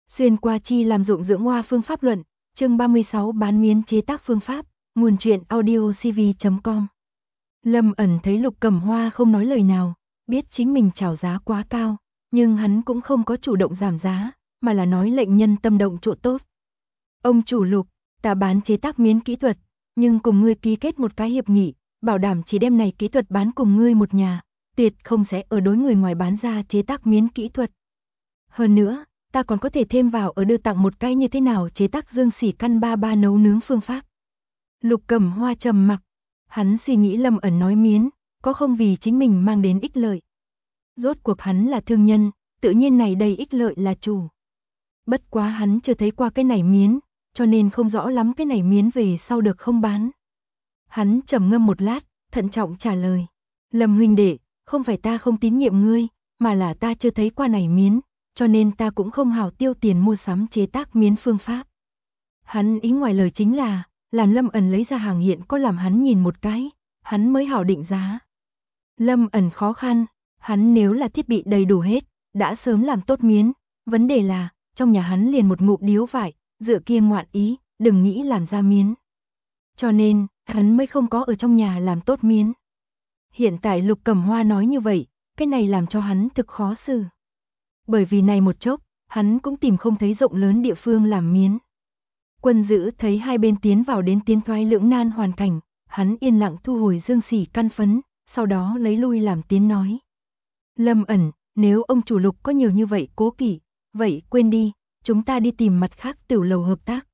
Xuyên qua chi làm dụng dưỡng hoa phương pháp luận, chương 36 bán miến chế tác phương pháp, nguồn truyện audiocv.com. Lâm Ẩn thấy Lục Cẩm Hoa không nói lời nào, biết chính mình chào giá quá cao, nhưng hắn cũng không có chủ động giảm giá, mà là nói lệnh nhân tâm động chỗ tốt. Ông chủ Lục, ta bán chế tác miến kỹ thuật, nhưng cùng ngươi ký kết một cái hiệp nghị, bảo đảm chỉ đem này kỹ thuật bán cùng ngươi một nhà, tuyệt không sẽ ở đối người ngoài bán ra chế tác miến kỹ thuật. Hơn nữa, ta còn có thể thêm vào ở đưa tặng một cái như thế nào chế tác dương sỉ căn ba ba nấu nướng phương pháp. Lục Cẩm Hoa trầm mặc, hắn suy nghĩ Lâm Ẩn nói miến, có không vì chính mình mang đến ích lợi. Rốt cuộc hắn là thương nhân, tự nhiên này đầy ích lợi là chủ. Bất quá hắn chưa thấy qua cái này miến, cho nên không rõ lắm cái này miến về sau được không bán. Hắn trầm ngâm một lát, thận trọng trả lời. Lâm huynh đệ, không phải ta không tín nhiệm ngươi, mà là ta chưa thấy qua này miến, cho nên ta cũng không hảo tiêu tiền mua sắm chế tác miến phương pháp. Hắn ý ngoài lời chính là, làm Lâm Ẩn lấy ra hàng hiện có làm hắn nhìn một cái, hắn mới hảo định giá. Lâm Ẩn khó khăn, hắn nếu là thiết bị đầy đủ hết, đã sớm làm tốt miến, vấn đề là, trong nhà hắn liền một ngụm điếu vải, dựa kia ngoạn ý, đừng nghĩ làm ra miến. Cho nên, hắn mới không có ở trong nhà làm tốt miến. Hiện tại Lục Cẩm Hoa nói như vậy, cái này làm cho hắn thực khó xử. Bởi vì này một chốc, hắn cũng tìm không thấy rộng lớn địa phương làm miến. Quân Dữ thấy hai bên tiến vào đến tiến thoái lưỡng nan hoàn cảnh, hắn yên lặng thu hồi dương sỉ căn phấn, sau đó lấy lui làm tiến nói. Lâm Ẩn, nếu ông chủ Lục có nhiều như vậy cố kỵ, vậy quên đi, chúng ta đi tìm mặt khác tiểu lầu hợp tác.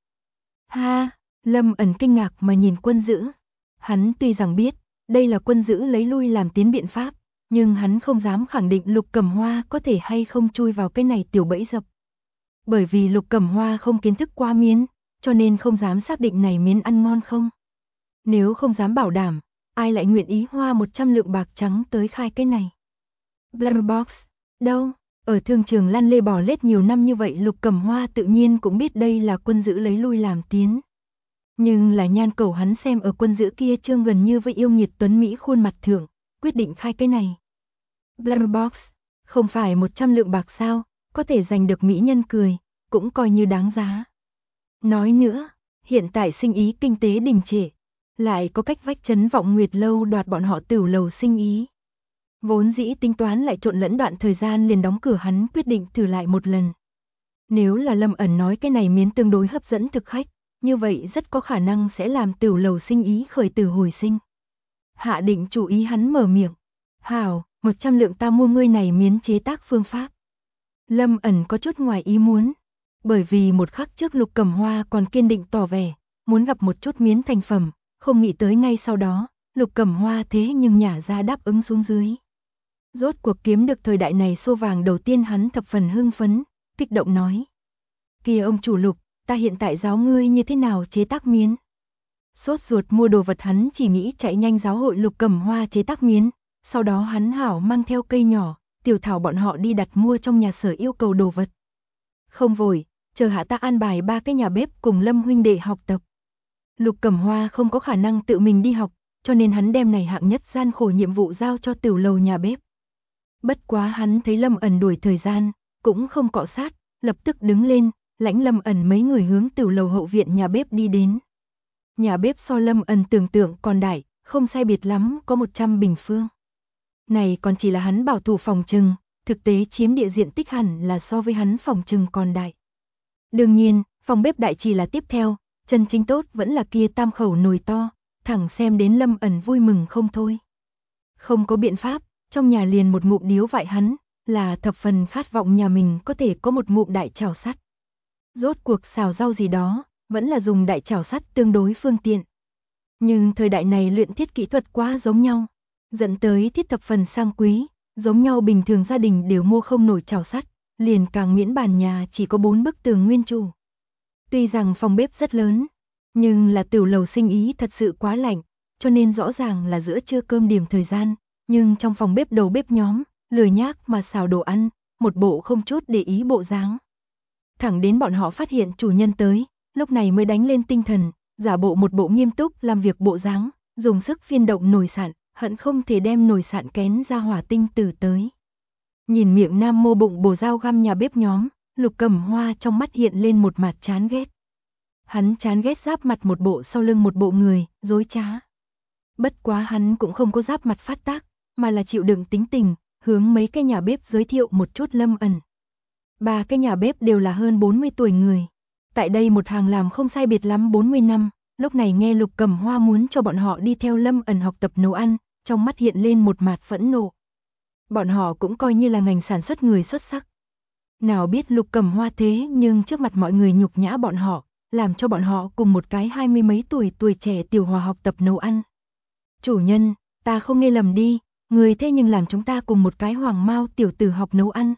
Ha, Lâm Ẩn kinh ngạc mà nhìn Quân Dữ. Hắn tuy rằng biết, đây là Quân Dữ lấy lui làm tiến biện pháp, nhưng hắn không dám khẳng định Lục Cẩm Hoa có thể hay không chui vào cái này tiểu bẫy dập. Bởi vì Lục Cẩm Hoa không kiến thức qua miến, cho nên không dám xác định này miến ăn ngon không. Nếu không dám bảo đảm, ai lại nguyện ý hoa 100 lượng bạc trắng tới khai cái này. Blabberbox, đâu, ở thương trường lăn lê bò lết nhiều năm như vậy Lục Cẩm Hoa tự nhiên cũng biết đây là Quân Dữ lấy lui làm tiến. Nhưng là nhan cầu hắn xem ở Quân Dữ kia trương gần như với yêu nghiệt tuấn Mỹ khuôn mặt thượng, quyết định khai cái này. Blabberbox, không phải 100 lượng bạc sao, có thể giành được mỹ nhân cười, cũng coi như đáng giá. Nói nữa, hiện tại sinh ý kinh tế đình trệ, lại có cách vách trấn Vọng Nguyệt lâu đoạt bọn họ tiểu lầu sinh ý. Vốn dĩ tính toán lại trộn lẫn đoạn thời gian liền đóng cửa hắn quyết định thử lại một lần. Nếu là Lâm Ẩn nói cái này miến tương đối hấp dẫn thực khách, như vậy rất có khả năng sẽ làm tiểu lầu sinh ý khởi tử hồi sinh. Hạ định chủ ý hắn mở miệng. Hảo, 100 lượng ta mua ngươi này miến chế tác phương pháp. Lâm Ẩn có chút ngoài ý muốn, bởi vì một khắc trước Lục Cẩm Hoa còn kiên định tỏ vẻ, muốn gặp một chút miến thành phẩm, không nghĩ tới ngay sau đó, Lục Cẩm Hoa thế nhưng nhả ra đáp ứng xuống dưới. Rốt cuộc kiếm được thời đại này xô vàng đầu tiên hắn thập phần hưng phấn, kích động nói. Kìa ông chủ Lục, ta hiện tại giáo ngươi như thế nào chế tác miến. Sốt ruột mua đồ vật hắn chỉ nghĩ chạy nhanh giáo hội Lục Cẩm Hoa chế tác miến, sau đó hắn hảo mang theo cây nhỏ, tiểu thảo bọn họ đi đặt mua trong nhà sở yêu cầu đồ vật. Không vội, chờ hạ ta an bài 3 cái nhà bếp cùng Lâm huynh đệ học tập. Lục Cẩm Hoa không có khả năng tự mình đi học, cho nên hắn đem này hạng nhất gian khổ nhiệm vụ giao cho tiểu lầu nhà bếp. Bất quá hắn thấy Lâm Ẩn đuổi thời gian, cũng không cọ sát, lập tức đứng lên, lãnh Lâm Ẩn mấy người hướng tiểu lầu hậu viện nhà bếp đi đến. Nhà bếp so Lâm Ẩn tưởng tượng còn đại, không sai biệt lắm, có 100 bình phương. Này còn chỉ là hắn bảo thủ phòng trừng, thực tế chiếm địa diện tích hẳn là so với hắn phòng trừng còn đại. Đương nhiên, phòng bếp đại chỉ là tiếp theo, chân chính tốt vẫn là kia tam khẩu nồi to, thẳng xem đến Lâm Ẩn vui mừng không thôi. Không có biện pháp, trong nhà liền một ngụm điếu vại hắn, là thập phần khát vọng nhà mình có thể có một ngụm đại chảo sắt. Rốt cuộc xào rau gì đó, vẫn là dùng đại chảo sắt tương đối phương tiện. Nhưng thời đại này luyện thiết kỹ thuật quá giống nhau, dẫn tới thiết thập phần sang quý, giống nhau bình thường gia đình đều mua không nổi chảo sắt, liền càng miễn bàn nhà chỉ có 4 bức tường nguyên chủ. Tuy rằng phòng bếp rất lớn, nhưng là tiểu lầu sinh ý thật sự quá lạnh, cho nên rõ ràng là giữa trưa cơm điểm thời gian, nhưng trong phòng bếp đầu bếp nhóm, lười nhác mà xào đồ ăn, một bộ không chút để ý bộ dáng. Thẳng đến bọn họ phát hiện chủ nhân tới, lúc này mới đánh lên tinh thần, giả bộ một bộ nghiêm túc làm việc bộ dáng, dùng sức phiên động nồi sạn, hận không thể đem nồi sạn kén ra hỏa tinh tử tới. Nhìn miệng nam mô bụng bồ dao găm nhà bếp nhóm, Lục Cẩm Hoa trong mắt hiện lên một mặt chán ghét. Hắn chán ghét giáp mặt một bộ sau lưng một bộ người, dối trá. Bất quá hắn cũng không có giáp mặt phát tác, mà là chịu đựng tính tình, hướng mấy cái nhà bếp giới thiệu một chút Lâm ẩn. Ba cái nhà bếp đều là hơn 40 tuổi người. Tại đây một hàng làm không sai biệt lắm 40 năm, lúc này nghe Lục Cẩm Hoa muốn cho bọn họ đi theo Lâm ẩn học tập nấu ăn, trong mắt hiện lên một mặt phẫn nộ. Bọn họ cũng coi như là ngành sản xuất người xuất sắc. Nào biết Lục Cẩm Hoa thế nhưng trước mặt mọi người nhục nhã bọn họ, làm cho bọn họ cùng một cái 20 mấy tuổi trẻ tiểu hòa học tập nấu ăn. Chủ nhân, ta không nghe lầm đi, người thế nhưng làm chúng ta cùng một cái hoàng mao tiểu tử học nấu ăn.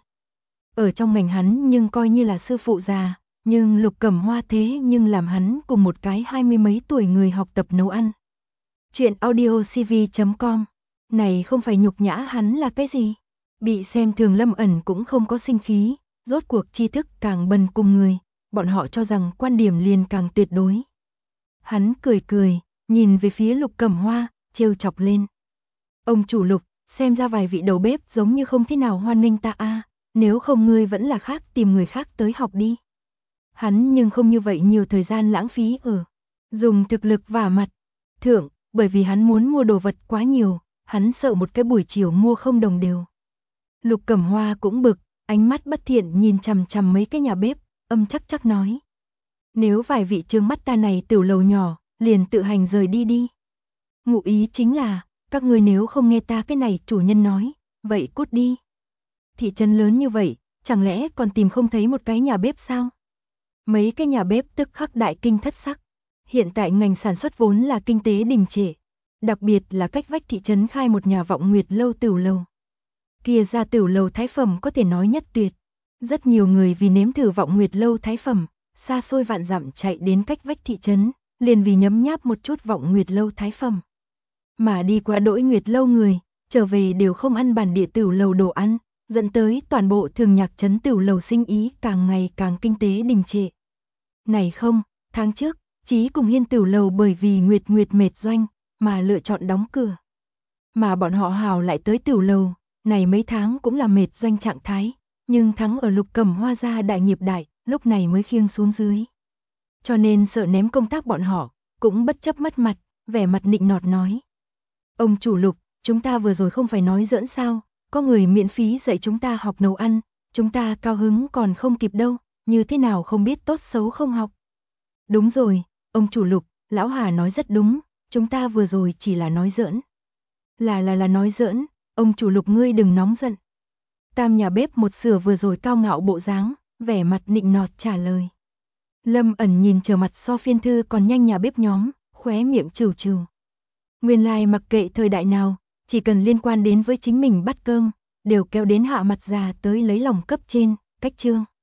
Ở trong ngành hắn nhưng coi như là sư phụ già, nhưng Lục Cẩm Hoa thế nhưng làm hắn cùng một cái 20 mấy tuổi người học tập nấu ăn. Chuyện audiocv.com. Này không phải nhục nhã hắn là cái gì? Bị xem thường Lâm ẩn cũng không có sinh khí, rốt cuộc tri thức càng bần cùng người, bọn họ cho rằng quan điểm liền càng tuyệt đối. Hắn cười cười, nhìn về phía Lục Cẩm Hoa, trêu chọc lên. Ông chủ Lục, xem ra vài vị đầu bếp giống như không thế nào hoan nghênh ta a, nếu không ngươi vẫn là khác tìm người khác tới học đi. Hắn nhưng không như vậy nhiều thời gian lãng phí ở dùng thực lực vả mặt thượng, bởi vì hắn muốn mua đồ vật quá nhiều, hắn sợ một cái buổi chiều mua không đồng đều. Lục Cẩm Hoa cũng bực, ánh mắt bất thiện nhìn chằm chằm mấy cái nhà bếp, âm chắc chắc nói. Nếu vài vị trương mắt ta này tiểu lầu nhỏ, liền tự hành rời đi đi. Ngụ ý chính là, các người nếu không nghe ta cái này chủ nhân nói, vậy cút đi. Thị trấn lớn như vậy, chẳng lẽ còn tìm không thấy một cái nhà bếp sao? Mấy cái nhà bếp tức khắc đại kinh thất sắc. Hiện tại ngành sản xuất vốn là kinh tế đình trệ, đặc biệt là cách vách thị trấn khai một nhà Vọng Nguyệt lâu tiểu lầu. Kia ra tiểu lầu thái phẩm có thể nói nhất tuyệt. Rất nhiều người vì nếm thử Vọng Nguyệt lâu thái phẩm, xa xôi vạn dặm chạy đến cách vách thị trấn, liền vì nhấm nháp một chút Vọng Nguyệt lâu thái phẩm. Mà đi qua Đỗi Nguyệt lâu người, trở về đều không ăn bản địa tiểu lầu đồ ăn, dẫn tới toàn bộ Thường Nhạc trấn tiểu lầu sinh ý càng ngày càng kinh tế đình trệ. Này không, tháng trước, Chí cùng Hiên tiểu lầu bởi vì Nguyệt mệt doanh, mà lựa chọn đóng cửa. Mà bọn họ hào lại tới tiểu lầu, này mấy tháng cũng là mệt doanh trạng thái, nhưng thắng ở Lục Cẩm Hoa gia đại nghiệp đại, lúc này mới khiêng xuống dưới. Cho nên sợ ném công tác bọn họ, cũng bất chấp mất mặt, vẻ mặt nịnh nọt nói. Ông chủ Lục, chúng ta vừa rồi không phải nói giỡn sao, có người miễn phí dạy chúng ta học nấu ăn, chúng ta cao hứng còn không kịp đâu, như thế nào không biết tốt xấu không học. Đúng rồi, ông chủ Lục, lão Hà nói rất đúng, chúng ta vừa rồi chỉ là nói giỡn. Là nói giỡn, ông chủ Lục ngươi đừng nóng giận. Tam nhà bếp một sửa vừa rồi cao ngạo bộ dáng, vẻ mặt nịnh nọt trả lời. Lâm ẩn nhìn chờ mặt so phiên thư còn nhanh nhà bếp nhóm, khóe miệng trừ trừ. Nguyên lai mặc kệ thời đại nào, chỉ cần liên quan đến với chính mình bắt cơm, đều kéo đến hạ mặt già tới lấy lòng cấp trên, cách chương.